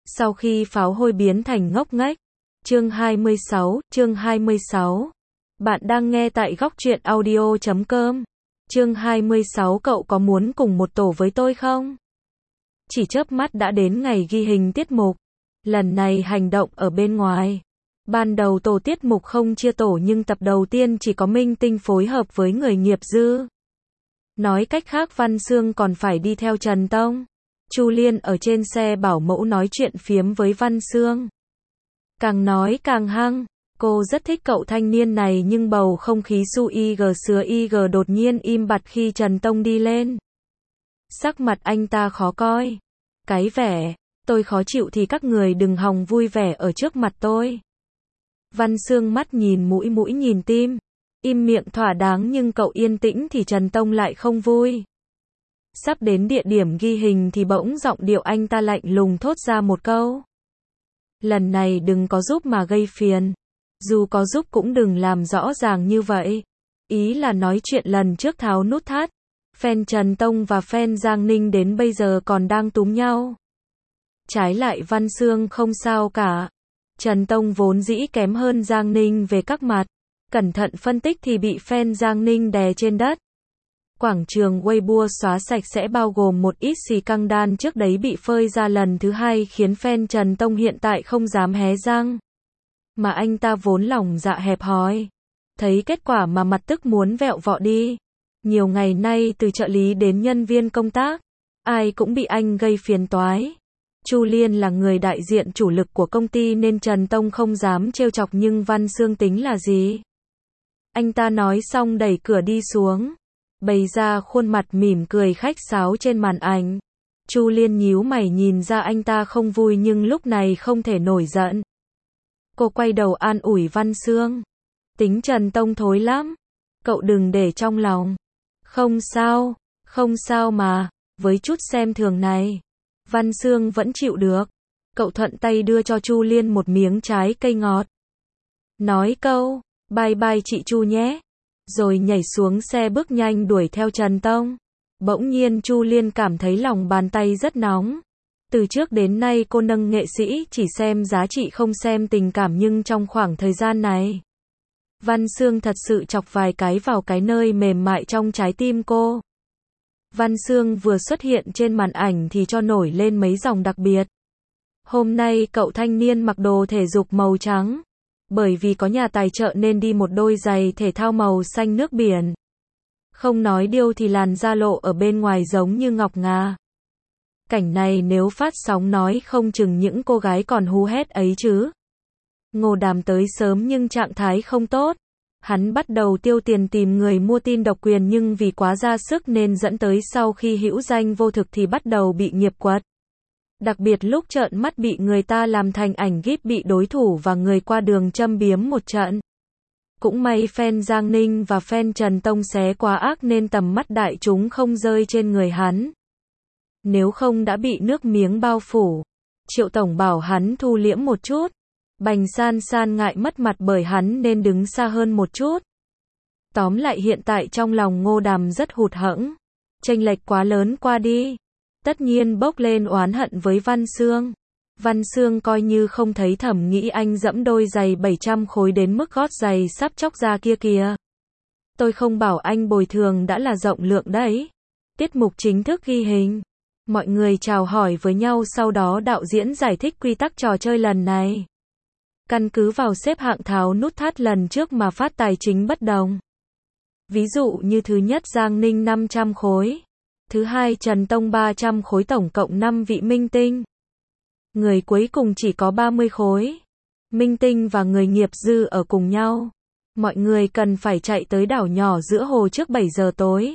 Sau khi pháo hôi biến thành ngốc nghếch. Chương 26. Bạn đang nghe tại góc truyện audio.com. Chương 26. Cậu có muốn cùng một tổ với tôi không? Chỉ chớp mắt đã đến ngày ghi hình tiết mục. Lần này hành động ở bên ngoài. Ban đầu tổ tiết mục không chia tổ nhưng tập đầu tiên chỉ có Minh Tinh phối hợp với người nghiệp dư. Nói cách khác Văn Xương còn phải đi theo Trần Tông. Chu Liên ở trên xe bảo mẫu nói chuyện phiếm với Văn Xương. Càng nói càng hăng, cô rất thích cậu thanh niên này nhưng bầu không khí su IG sứa IG đột nhiên im bặt khi Trần Tông đi lên. Sắc mặt anh ta khó coi. Cái vẻ, tôi khó chịu thì các người đừng hòng vui vẻ ở trước mặt tôi. Văn Xương mắt nhìn mũi mũi nhìn tim. Im miệng thỏa đáng nhưng cậu yên tĩnh thì Trần Tông lại không vui. Sắp đến địa điểm ghi hình thì bỗng giọng điệu anh ta lạnh lùng thốt ra một câu. Lần này đừng có giúp mà gây phiền. Dù có giúp cũng đừng làm rõ ràng như vậy. Ý là nói chuyện lần trước tháo nút thắt. Fan Trần Tông và fan Giang Ninh đến bây giờ còn đang túm nhau. Trái lại Văn Xương không sao cả. Trần Tông vốn dĩ kém hơn Giang Ninh về các mặt. Cẩn thận phân tích thì bị fan Giang Ninh đè trên đất. Quảng trường Weibo xóa sạch sẽ bao gồm một ít xì căng đan trước đấy bị phơi ra lần thứ hai khiến fan Trần Tông hiện tại không dám hé răng. Mà anh ta vốn lòng dạ hẹp hòi. Thấy kết quả mà mặt tức muốn vẹo vọ đi. Nhiều ngày nay từ trợ lý đến nhân viên công tác, ai cũng bị anh gây phiền toái. Chu Liên là người đại diện chủ lực của công ty nên Trần Tông không dám trêu chọc nhưng Văn Xương tính là gì? Anh ta nói xong đẩy cửa đi xuống. Bày ra khuôn mặt mỉm cười khách sáo trên màn ảnh. Chu Liên nhíu mày nhìn ra anh ta không vui nhưng lúc này không thể nổi giận. Cô quay đầu an ủi Văn Xương. Tính Trần Tông thối lắm. Cậu đừng để trong lòng. Không sao mà, với chút xem thường này. Văn Xương vẫn chịu được. Cậu thuận tay đưa cho Chu Liên một miếng trái cây ngọt. Nói câu, bye bye chị Chu nhé. Rồi nhảy xuống xe bước nhanh đuổi theo Trần Tông. Bỗng nhiên Chu Liên cảm thấy lòng bàn tay rất nóng. Từ trước đến nay cô nâng nghệ sĩ chỉ xem giá trị không xem tình cảm nhưng trong khoảng thời gian này, Văn Xương thật sự chọc vài cái vào cái nơi mềm mại trong trái tim cô. Văn Xương vừa xuất hiện trên màn ảnh thì cho nổi lên mấy dòng đặc biệt. Hôm nay cậu thanh niên mặc đồ thể dục màu trắng. Bởi vì có nhà tài trợ nên đi một đôi giày thể thao màu xanh nước biển. Không nói điêu thì làn da lộ ở bên ngoài giống như ngọc ngà. Cảnh này nếu phát sóng nói không chừng những cô gái còn hú hét ấy chứ. Ngô Đàm tới sớm nhưng trạng thái không tốt. Hắn bắt đầu tiêu tiền tìm người mua tin độc quyền nhưng vì quá ra sức nên dẫn tới sau khi hữu danh vô thực thì bắt đầu bị nghiệp quật. Đặc biệt lúc trợn mắt bị người ta làm thành ảnh gif bị đối thủ và người qua đường châm biếm một trận. Cũng may fan Giang Ninh và fan Trần Tông xé quá ác nên tầm mắt đại chúng không rơi trên người hắn. Nếu không đã bị nước miếng bao phủ. Triệu Tổng bảo hắn thu liễm một chút. Bành San San ngại mất mặt bởi hắn nên đứng xa hơn một chút. Tóm lại hiện tại trong lòng Ngô Đàm rất hụt hẫng. Chênh lệch quá lớn qua đi. Tất nhiên bốc lên oán hận với Văn Xương. Văn Xương coi như không thấy thẩm nghĩ anh dẫm đôi giày 700 khối đến mức gót giày sắp chóc ra kia kìa. Tôi không bảo anh bồi thường đã là rộng lượng đấy. Tiết mục chính thức ghi hình. Mọi người chào hỏi với nhau sau đó đạo diễn giải thích quy tắc trò chơi lần này. Căn cứ vào xếp hạng tháo nút thắt lần trước mà phát tài chính bất đồng. Ví dụ như thứ nhất Giang Ninh 500 khối. Thứ hai Trần Tông 300 khối tổng cộng 5 vị minh tinh. Người cuối cùng chỉ có 30 khối. Minh tinh và người nghiệp dư ở cùng nhau. Mọi người cần phải chạy tới đảo nhỏ giữa hồ trước 7 giờ tối.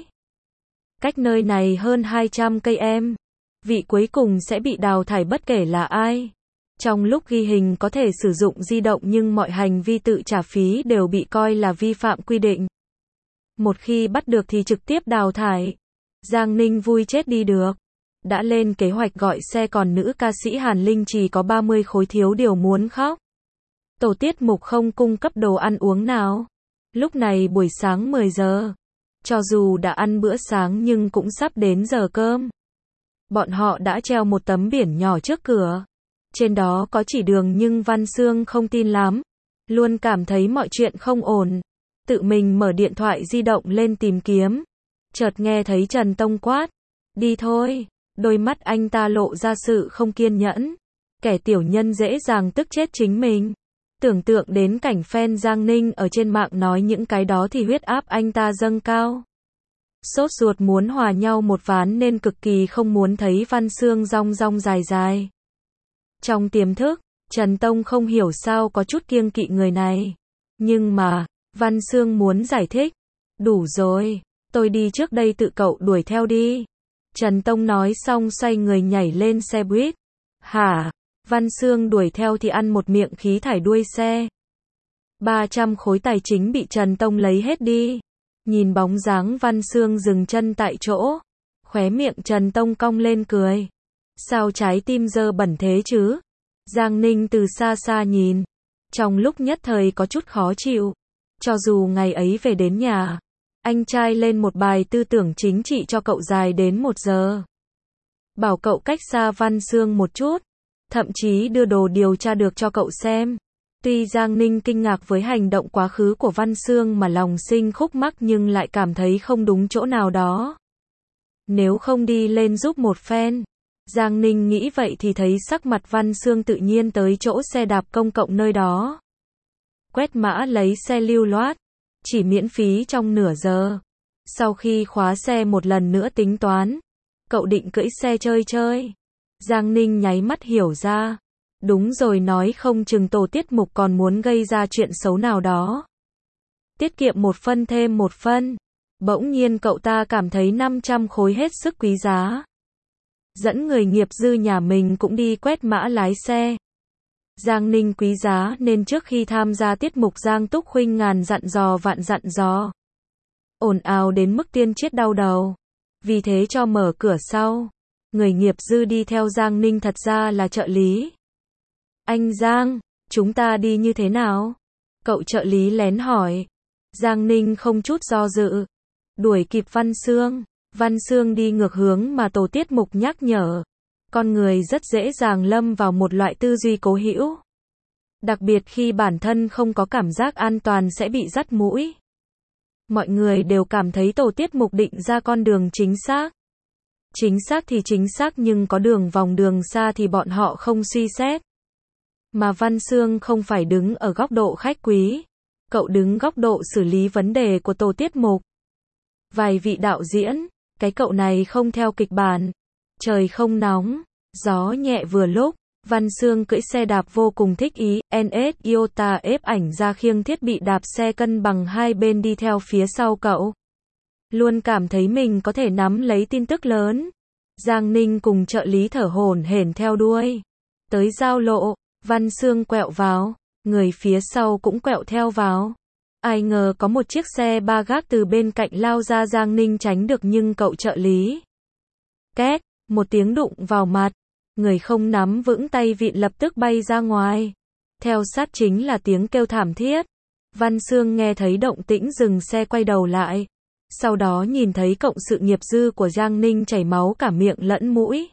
Cách nơi này hơn 200 cây em. Vị cuối cùng sẽ bị đào thải bất kể là ai. Trong lúc ghi hình có thể sử dụng di động nhưng mọi hành vi tự trả phí đều bị coi là vi phạm quy định. Một khi bắt được thì trực tiếp đào thải. Giang Ninh vui chết đi được. Đã lên kế hoạch gọi xe còn nữ ca sĩ Hàn Linh chỉ có 30 khối thiếu điều muốn khóc. Tổ tiết mục không cung cấp đồ ăn uống nào. Lúc này buổi sáng 10 giờ. Cho dù đã ăn bữa sáng nhưng cũng sắp đến giờ cơm. Bọn họ đã treo một tấm biển nhỏ trước cửa. Trên đó có chỉ đường nhưng Văn Xương không tin lắm. Luôn cảm thấy mọi chuyện không ổn. Tự mình mở điện thoại di động lên tìm kiếm. Chợt nghe thấy Trần Tông quát. Đi thôi. Đôi mắt anh ta lộ ra sự không kiên nhẫn. Kẻ tiểu nhân dễ dàng tức chết chính mình. Tưởng tượng đến cảnh fan Giang Ninh ở trên mạng nói những cái đó thì huyết áp anh ta dâng cao. Sốt ruột muốn hòa nhau một ván nên cực kỳ không muốn thấy Văn Xương rong rong dài dài. Trong tiềm thức, Trần Tông không hiểu sao có chút kiêng kỵ người này. Nhưng mà, Văn Xương muốn giải thích. Đủ rồi, tôi đi trước đây tự cậu đuổi theo đi. Trần Tông nói xong xoay người nhảy lên xe buýt. Hả? Văn Xương đuổi theo thì ăn một miệng khí thải đuôi xe. 300 khối tài chính bị Trần Tông lấy hết đi. Nhìn bóng dáng Văn Xương dừng chân tại chỗ. Khóe miệng Trần Tông cong lên cười. Sao trái tim dơ bẩn thế chứ? Giang Ninh từ xa xa nhìn. Trong lúc nhất thời có chút khó chịu. Cho dù ngày ấy về đến nhà, anh trai lên một bài tư tưởng chính trị cho cậu dài đến 1 giờ. Bảo cậu cách xa Văn Xương một chút. Thậm chí đưa đồ điều tra được cho cậu xem. Tuy Giang Ninh kinh ngạc với hành động quá khứ của Văn Xương mà lòng sinh khúc mắc nhưng lại cảm thấy không đúng chỗ nào đó. Nếu không đi lên giúp một phen. Giang Ninh nghĩ vậy thì thấy sắc mặt Văn Xương tự nhiên tới chỗ xe đạp công cộng nơi đó. Quét mã lấy xe lưu loát. Chỉ miễn phí trong nửa giờ. Sau khi khóa xe một lần nữa tính toán. Cậu định cưỡi xe chơi chơi. Giang Ninh nháy mắt hiểu ra. Đúng rồi, nói không chừng tổ tiết mục còn muốn gây ra chuyện xấu nào đó. Tiết kiệm một phân thêm một phân. Bỗng nhiên cậu ta cảm thấy 500 khối hết sức quý giá. Dẫn người nghiệp dư nhà mình cũng đi quét mã lái xe. Giang Ninh quý giá nên trước khi tham gia tiết mục Giang Túc Khuynh ngàn dặn dò vạn dặn dò. Ồn ào đến mức tiên triết đau đầu. Vì thế cho mở cửa sau. Người nghiệp dư đi theo Giang Ninh thật ra là trợ lý. Anh Giang, chúng ta đi như thế nào? Cậu trợ lý lén hỏi. Giang Ninh không chút do dự. Đuổi kịp Văn Xương. Văn Xương đi ngược hướng mà tổ tiết mục nhắc nhở. Con người rất dễ dàng lâm vào một loại tư duy cố hữu. Đặc biệt khi bản thân không có cảm giác an toàn sẽ bị dắt mũi. Mọi người đều cảm thấy tổ tiết mục định ra con đường chính xác. Chính xác thì chính xác nhưng có đường vòng đường xa thì bọn họ không suy xét. Mà Văn Xương không phải đứng ở góc độ khách quý. Cậu đứng góc độ xử lý vấn đề của tổ tiết mục. Vài vị đạo diễn, cái cậu này không theo kịch bản. Trời không nóng, gió nhẹ vừa lúc. Văn Xương cưỡi xe đạp vô cùng thích ý. NS Iota ép ảnh ra khiêng thiết bị đạp xe cân bằng hai bên đi theo phía sau cậu. Luôn cảm thấy mình có thể nắm lấy tin tức lớn. Giang Ninh cùng trợ lý thở hổn hển theo đuôi. Tới giao lộ, Văn Xương quẹo vào, người phía sau cũng quẹo theo vào. Ai ngờ có một chiếc xe ba gác từ bên cạnh lao ra, Giang Ninh tránh được nhưng cậu trợ lý. Két, một tiếng đụng vào mặt. Người không nắm vững tay vịn lập tức bay ra ngoài. Theo sát chính là tiếng kêu thảm thiết. Văn Xương nghe thấy động tĩnh dừng xe quay đầu lại. Sau đó nhìn thấy cộng sự nghiệp dư của Giang Ninh chảy máu cả miệng lẫn mũi.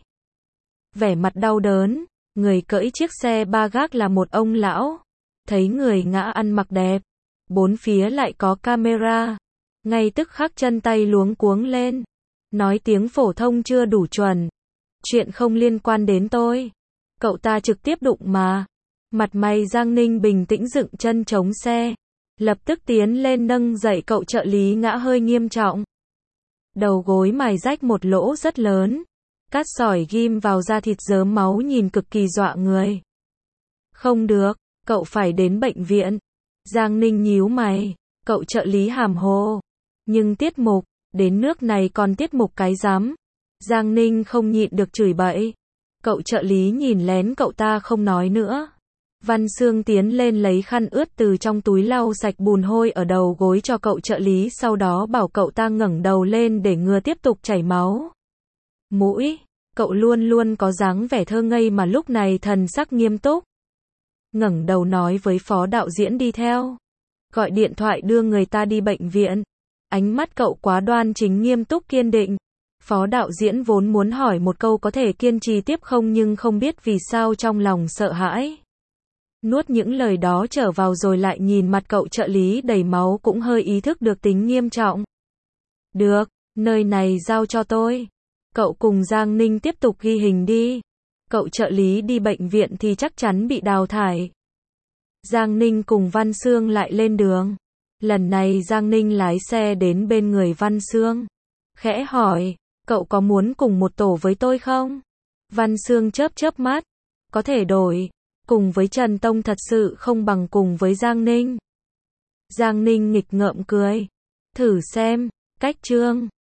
Vẻ mặt đau đớn, người cưỡi chiếc xe ba gác là một ông lão. Thấy người ngã ăn mặc đẹp, bốn phía lại có camera. Ngay tức khắc chân tay luống cuống lên. Nói tiếng phổ thông chưa đủ chuẩn. Chuyện không liên quan đến tôi. Cậu ta trực tiếp đụng mà. Mặt mày Giang Ninh bình tĩnh dựng chân chống xe. Lập tức tiến lên nâng dậy cậu trợ lý ngã hơi nghiêm trọng. Đầu gối mài rách một lỗ rất lớn. Cát sỏi ghim vào da thịt rớm máu nhìn cực kỳ dọa người. Không được, cậu phải đến bệnh viện. Giang Ninh nhíu mày. Cậu trợ lý hàm hồ. Nhưng tiết mục, đến nước này còn tiết mục cái rắm. Giang Ninh không nhịn được chửi bậy. Cậu trợ lý nhìn lén cậu ta không nói nữa. Văn Xương tiến lên lấy khăn ướt từ trong túi lau sạch bùn hôi ở đầu gối cho cậu trợ lý, sau đó bảo cậu ta ngẩng đầu lên để ngừa tiếp tục chảy máu. Mũi, cậu luôn luôn có dáng vẻ thơ ngây mà lúc này thần sắc nghiêm túc. Ngẩng đầu nói với phó đạo diễn đi theo. Gọi điện thoại đưa người ta đi bệnh viện. Ánh mắt cậu quá đoan chính, nghiêm túc kiên định. Phó đạo diễn vốn muốn hỏi một câu có thể kiên trì tiếp không nhưng không biết vì sao trong lòng sợ hãi. Nuốt những lời đó trở vào rồi lại nhìn mặt cậu trợ lý đầy máu cũng hơi ý thức được tính nghiêm trọng. Được, nơi này giao cho tôi. Cậu cùng Giang Ninh tiếp tục ghi hình đi. Cậu trợ lý đi bệnh viện thì chắc chắn bị đào thải. Giang Ninh cùng Văn Xương lại lên đường. Lần này Giang Ninh lái xe đến bên người Văn Xương. Khẽ hỏi, cậu có muốn cùng một tổ với tôi không? Văn Xương chớp chớp mắt. Có thể đổi. Cùng với Trần Tông thật sự không bằng cùng với Giang Ninh. Giang Ninh nghịch ngợm cười. Thử xem, cách chương.